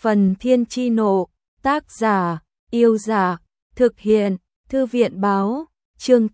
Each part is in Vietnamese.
Phần Thiên Chi Nộ, tác giả, Yêu Giả, thực hiện, Thư viện Báo, chương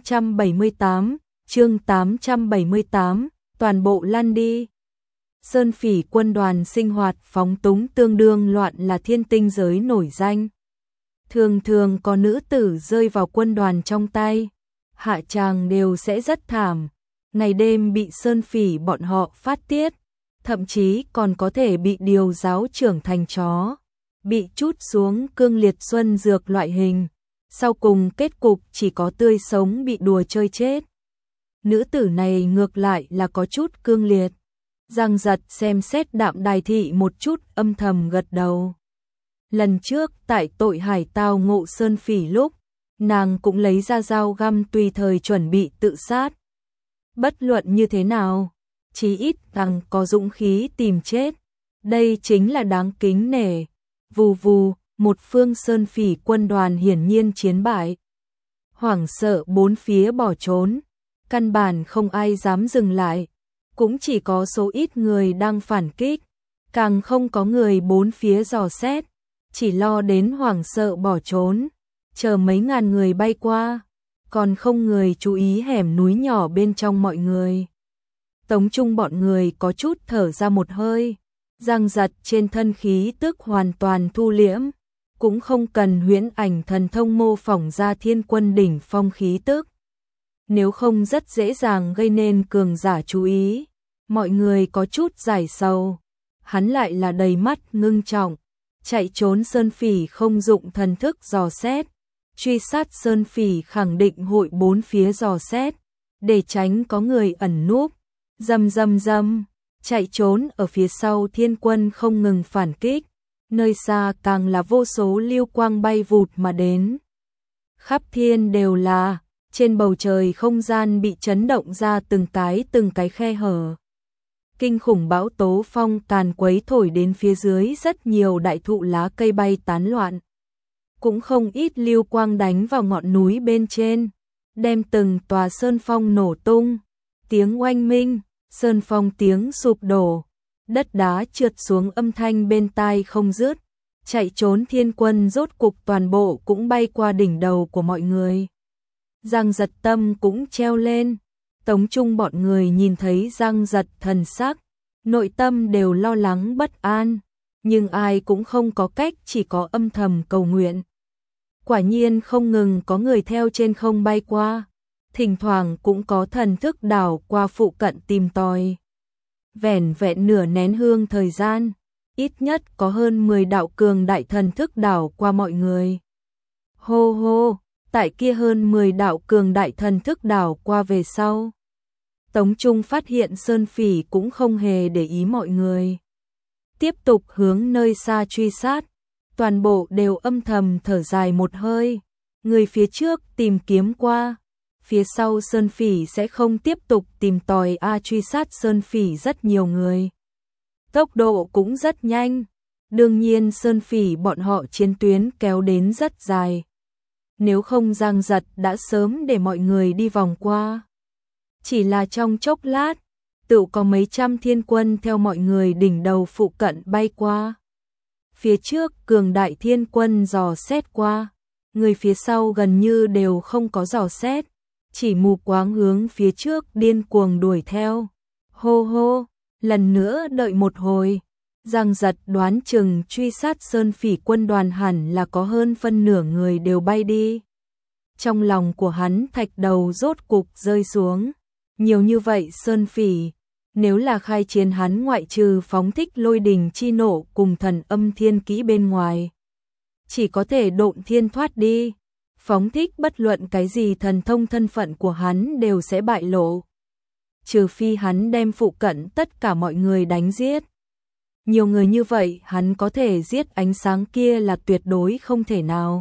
878, toàn bộ lăn đi. Sơn Phỉ quân đoàn sinh hoạt phóng túng tương đương loạn là thiên tinh giới nổi danh. Thường thường có nữ tử rơi vào quân đoàn trong tay, hạ tràng đều sẽ rất thảm, ngày đêm bị Sơn Phỉ bọn họ phát tiết, thậm chí còn có thể bị điều giáo trưởng thành chó, bị trút xuống cương liệt xuân dược loại hình, sau cùng kết cục chỉ có tươi sống bị đùa chơi chết. Nữ tử này ngược lại là có chút cương liệt. Giang Giật xem xét Đạm Đài Thị một chút, âm thầm gật đầu. Lần trước tại tội hải tao ngộ Sơn Phỉ lúc, nàng cũng lấy ra dao găm tùy thời chuẩn bị tự sát. Bất luận như thế nào, chí ít rằng có dũng khí tìm chết, đây chính là đáng kính nể. Vù vù, một phương Sơn Phỉ quân đoàn hiển nhiên chiến bại. Hoảng sợ bốn phía bỏ trốn, căn bản không ai dám dừng lại, cũng chỉ có số ít người đang phản kích, càng không có người bốn phía dò xét, chỉ lo đến hoảng sợ bỏ trốn, chờ mấy ngàn người bay qua, còn không người chú ý hẻm núi nhỏ bên trong mọi người. Tống Trung bọn người có chút thở ra một hơi, Giang Giật trên thân khí tức hoàn toàn thu liễm, cũng không cần huyễn ảnh thần thông mô phỏng ra thiên quân đỉnh phong khí tức. Nếu không rất dễ dàng gây nên cường giả chú ý, mọi người có chút giải sầu. Hắn lại là đầy mắt ngưng trọng, chạy trốn Sơn Phỉ không dụng thần thức dò xét, truy sát Sơn Phỉ khẳng định hội bốn phía dò xét, để tránh có người ẩn núp. Dầm, chạy trốn ở phía sau thiên quân không ngừng phản kích, nơi xa càng là vô số lưu quang bay vụt mà đến. Khắp thiên đều là, trên bầu trời không gian bị chấn động ra từng cái khe hở. Kinh khủng bão tố phong càn quấy thổi đến phía dưới, rất nhiều đại thụ lá cây bay tán loạn. Cũng không ít lưu quang đánh vào ngọn núi bên trên, đem từng tòa sơn phong nổ tung, tiếng oanh minh, sơn phong tiếng sụp đổ, đất đá trượt xuống âm thanh bên tai không dứt. Chạy trốn thiên quân rốt cục toàn bộ cũng bay qua đỉnh đầu của mọi người. Giang Giật tâm cũng treo lên. Tống Trung bọn người nhìn thấy Giang Giật thần sắc, nội tâm đều lo lắng bất an, nhưng ai cũng không có cách, chỉ có âm thầm cầu nguyện. Quả nhiên không ngừng có người theo trên không bay qua, thỉnh thoảng cũng có thần thức đảo qua phụ cận tìm tòi. Vẻn vẹn nửa nén hương thời gian, ít nhất có hơn 10 đạo cường đại thần thức đảo qua mọi người. Hô hô, tại kia hơn 10 đạo cường đại thần thức đảo qua về sau, Tống Trung phát hiện Sơn Phỉ cũng không hề để ý mọi người, tiếp tục hướng nơi xa truy sát. Toàn bộ đều âm thầm thở dài một hơi, người phía trước tìm kiếm qua, phía sau Sơn Phỉ sẽ không tiếp tục tìm tòi. Truy sát Sơn Phỉ rất nhiều người, tốc độ cũng rất nhanh, đương nhiên Sơn Phỉ bọn họ chiến tuyến kéo đến rất dài, nếu không Giang Giật đã sớm để mọi người đi vòng qua. Chỉ là trong chốc lát, tự có mấy trăm thiên quân theo mọi người đỉnh đầu phụ cận bay qua. Phía trước cường đại thiên quân dò xét qua, người phía sau gần như đều không có dò xét, chỉ mù quáng hướng phía trước điên cuồng đuổi theo. Hô hô, lần nữa đợi một hồi, Giang Giật đoán chừng truy sát Sơn Phỉ quân đoàn hẳn là có hơn phân nửa người đều bay đi. Trong lòng của hắn thạch đầu rốt cục rơi xuống, nhiều như vậy Sơn Phỉ, nếu là khai chiến hắn ngoại trừ phóng thích lôi đình chi nộ cùng thần âm thiên kỹ bên ngoài, chỉ có thể độn thiên thoát đi, phóng thích bất luận cái gì thần thông thân phận của hắn đều sẽ bại lộ. Trừ phi hắn đem phụ cận tất cả mọi người đánh giết. Nhiều người như vậy hắn có thể giết ánh sáng kia là tuyệt đối không thể nào.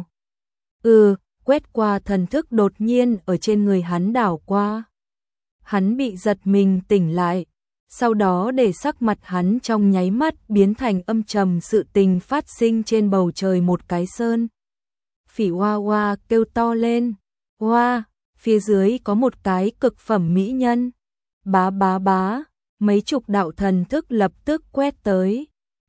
Quét qua thần thức đột nhiên ở trên người hắn đảo qua. Hắn bị giật mình tỉnh lại, sau đó để sắc mặt hắn trong nháy mắt biến thành âm trầm. Sự tình phát sinh trên bầu trời, một cái Sơn Phỉ hoa hoa kêu to lên. Hoa, phía dưới có một cái cực phẩm mỹ nhân. Bá, mấy chục đạo thần thức lập tức quét tới.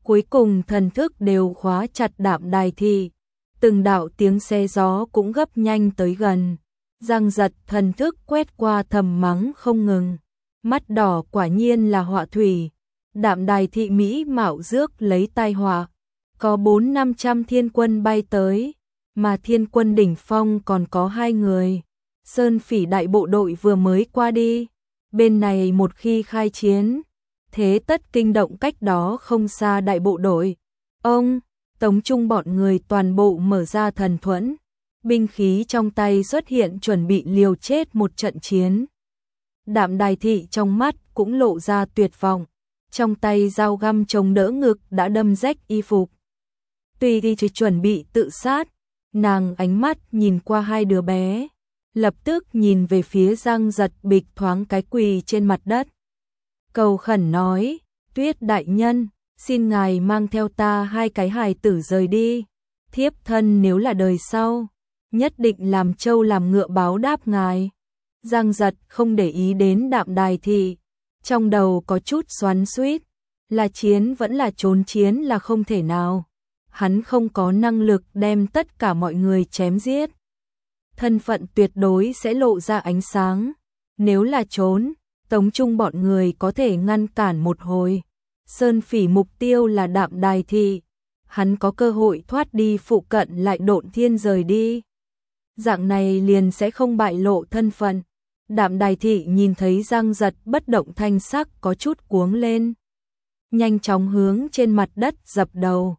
Cuối cùng thần thức đều khóa chặt Đạm Đài Thị, từng đạo tiếng xe gió cũng gấp nhanh tới gần. Giang giật thần thức quét qua thầm mắng không ngừng. Mắt đỏ quả nhiên là họa thủy. Đạm Đài Thị mỹ mạo rước lấy tai họa. Có 400-500 thiên quân bay tới, mà thiên quân đỉnh phong còn có 2 người. Sơn Phỉ đại bộ đội vừa mới qua đi. Bên này một khi khai chiến, thế tất kinh động cách đó không xa đại bộ đội. Ông, Tống Trung bọn người toàn bộ mở ra thần thuẫn. Binh khí trong tay xuất hiện chuẩn bị liều chết một trận chiến. Đạm Đài Thị trong mắt cũng lộ ra tuyệt vọng. Trong tay dao găm chống đỡ ngực đã đâm rách y phục. Tuy đi chuẩn bị tự sát, nàng ánh mắt nhìn qua 2 đứa bé, lập tức nhìn về phía Giang Giật bịch thoáng cái quỳ trên mặt đất. Cầu khẩn nói, Tuyết đại nhân, xin ngài mang theo ta 2 cái hài tử rời đi. Thiếp thân nếu là đời sau, nhất định làm trâu làm ngựa báo đáp ngài. Giang Giật không để ý đến Đạm Đài Thị, trong đầu có chút xoắn xuýt, là chiến vẫn là trốn chiến là không thể nào. Hắn không có năng lực đem tất cả mọi người chém giết. Thân phận tuyệt đối sẽ lộ ra ánh sáng. Nếu là trốn, Tống Trung bọn người có thể ngăn cản một hồi. Sơn Phỉ mục tiêu là Đạm Đài Thị. Hắn có cơ hội thoát đi phụ cận lại độn thiên rời đi. Dạng này liền sẽ không bại lộ thân phận. Đạm Đài Thị nhìn thấy Giang Giật bất động thanh sắc có chút cuống lên. Nhanh chóng hướng trên mặt đất dập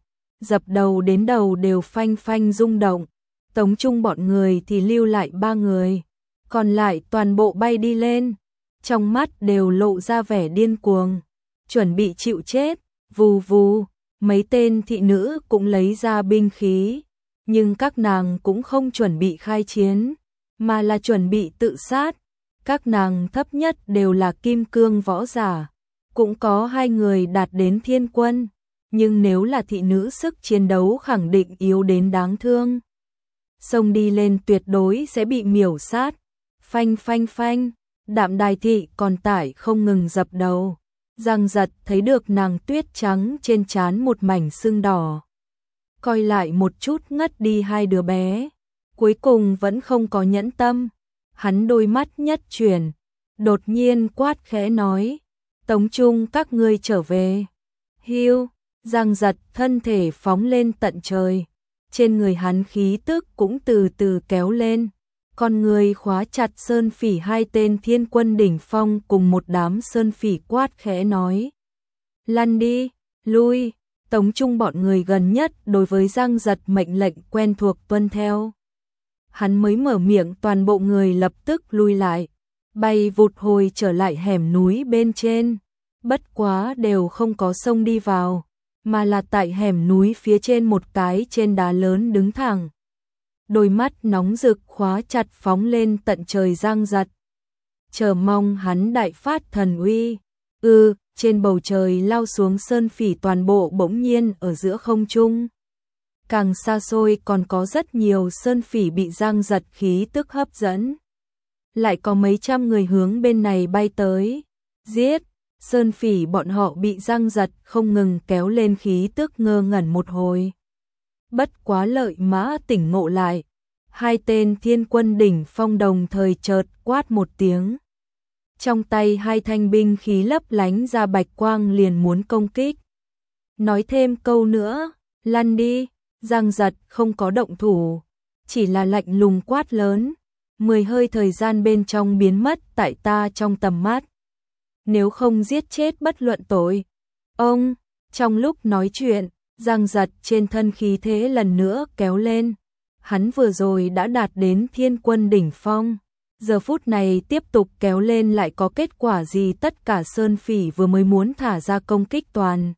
đầu đến đầu đều phanh phanh rung động. Tống Trung bọn người thì lưu lại 3 người, còn lại toàn bộ bay đi lên, trong mắt đều lộ ra vẻ điên cuồng, chuẩn bị chịu chết. Vù vù, mấy tên thị nữ cũng lấy ra binh khí, nhưng các nàng cũng không chuẩn bị khai chiến, mà là chuẩn bị tự sát. Các nàng thấp nhất đều là kim cương võ giả, cũng có 2 người đạt đến thiên quân. Nhưng nếu là thị nữ sức chiến đấu khẳng định yếu đến đáng thương. Xông đi lên tuyệt đối sẽ bị miểu sát. Phanh phanh phanh, Đạm Đài Thị còn tải không ngừng dập đầu. Giang Giật thấy được nàng tuyết trắng trên trán một mảnh sưng đỏ. Coi lại một chút ngất đi 2 đứa bé. Cuối cùng vẫn không có nhẫn tâm. Hắn đôi mắt nhất chuyển, đột nhiên quát khẽ nói. Tống Trung các ngươi trở về. Hiu. Giang Giật thân thể phóng lên tận trời, trên người hắn khí tức cũng từ từ kéo lên, con người khóa chặt Sơn Phỉ 2 tên thiên quân đỉnh phong cùng một đám Sơn Phỉ quát khẽ nói. Lăn đi, lui. Tống Trung bọn người gần nhất đối với Giang Giật mệnh lệnh quen thuộc tuân theo. Hắn mới mở miệng toàn bộ người lập tức lui lại, bay vụt hồi trở lại hẻm núi bên trên, bất quá đều không có xông đi vào, mà là tại hẻm núi phía trên một cái trên đá lớn đứng thẳng. Đôi mắt nóng rực khóa chặt phóng lên tận trời Giang Giật. Chờ mong hắn đại phát thần uy. Trên bầu trời lao xuống Sơn Phỉ toàn bộ bỗng nhiên ở giữa không trung. Càng xa xôi còn có rất nhiều Sơn Phỉ bị Giang Giật khí tức hấp dẫn. Lại có mấy trăm người hướng bên này bay tới. Giết! Sơn Phỉ bọn họ bị Giang Giật không ngừng kéo lên khí tức ngơ ngẩn một hồi. Bất quá Lợi Mã tỉnh ngộ lại. 2 tên thiên quân đỉnh phong đồng thời chợt quát một tiếng. Trong tay 2 thanh binh khí lấp lánh ra bạch quang liền muốn công kích. Nói thêm câu nữa, lăn đi. Giang Giật không có động thủ, chỉ là lạnh lùng quát lớn. 10 hơi thời gian bên trong biến mất tại ta trong tầm mắt. Nếu không giết chết bất luận tội. Ông, trong lúc nói chuyện, Giang Giật trên thân khí thế lần nữa kéo lên. Hắn vừa rồi đã đạt đến thiên quân đỉnh phong. Giờ phút này tiếp tục kéo lên lại có kết quả gì? Tất cả Sơn Phỉ vừa mới muốn thả ra công kích toàn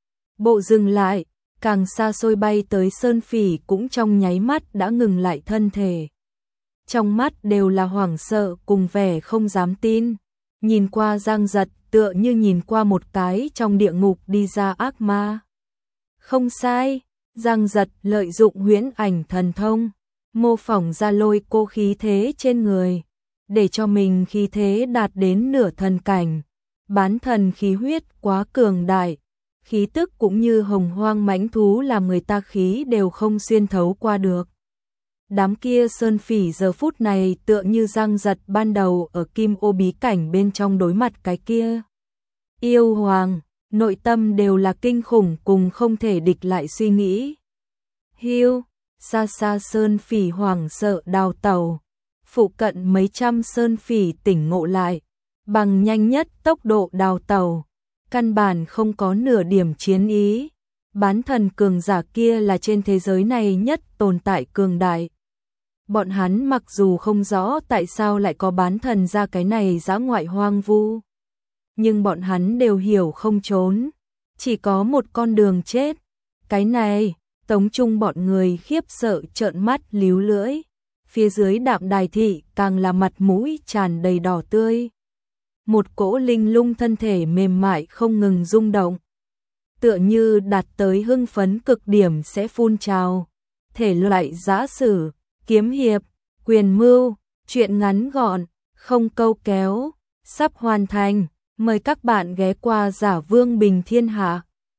bộ dừng lại, càng xa xôi bay tới Sơn Phỉ cũng trong nháy mắt đã ngừng lại thân thể. Trong mắt đều là hoảng sợ cùng vẻ không dám tin. Nhìn qua Giang Giật tựa như nhìn qua một cái trong địa ngục đi ra ác ma. Không sai, Giang Giật lợi dụng huyễn ảnh thần thông, mô phỏng ra lôi cô khí thế trên người, để cho mình khí thế đạt đến nửa thần cảnh. Bán thần khí huyết quá cường đại, khí tức cũng như hồng hoang mãnh thú làm người ta khí đều không xuyên thấu qua được. Đám kia sơn phỉ giờ phút này tựa như răng giật ban đầu ở kim ô bí cảnh bên trong đối mặt cái kia. Yêu hoàng, nội tâm đều là kinh khủng cùng không thể địch lại suy nghĩ. Hiu, xa xa sơn phỉ hoảng sợ đào tẩu, phụ cận mấy trăm sơn phỉ tỉnh ngộ lại, bằng nhanh nhất tốc độ đào tẩu, căn bản không có nửa điểm chiến ý. Bán thần cường giả kia là trên thế giới này nhất tồn tại cường đại. Bọn hắn mặc dù không rõ tại sao lại có bán thần ra cái này dã ngoại hoang vu, nhưng bọn hắn đều hiểu không trốn, chỉ có một con đường chết. Cái này, Tống Trung bọn người khiếp sợ trợn mắt líu lưỡi, phía dưới Đạm Đài thị càng là mặt mũi tràn đầy đỏ tươi. Một cỗ linh lung thân thể mềm mại không ngừng rung động, tựa như đạt tới hưng phấn cực điểm sẽ phun trào. Thể loại giã sử, kiếm hiệp, quyền mưu, truyện ngắn gọn, không câu kéo, sắp hoàn thành. Mời các bạn ghé qua Giả Vương Bình Thiên Hạ.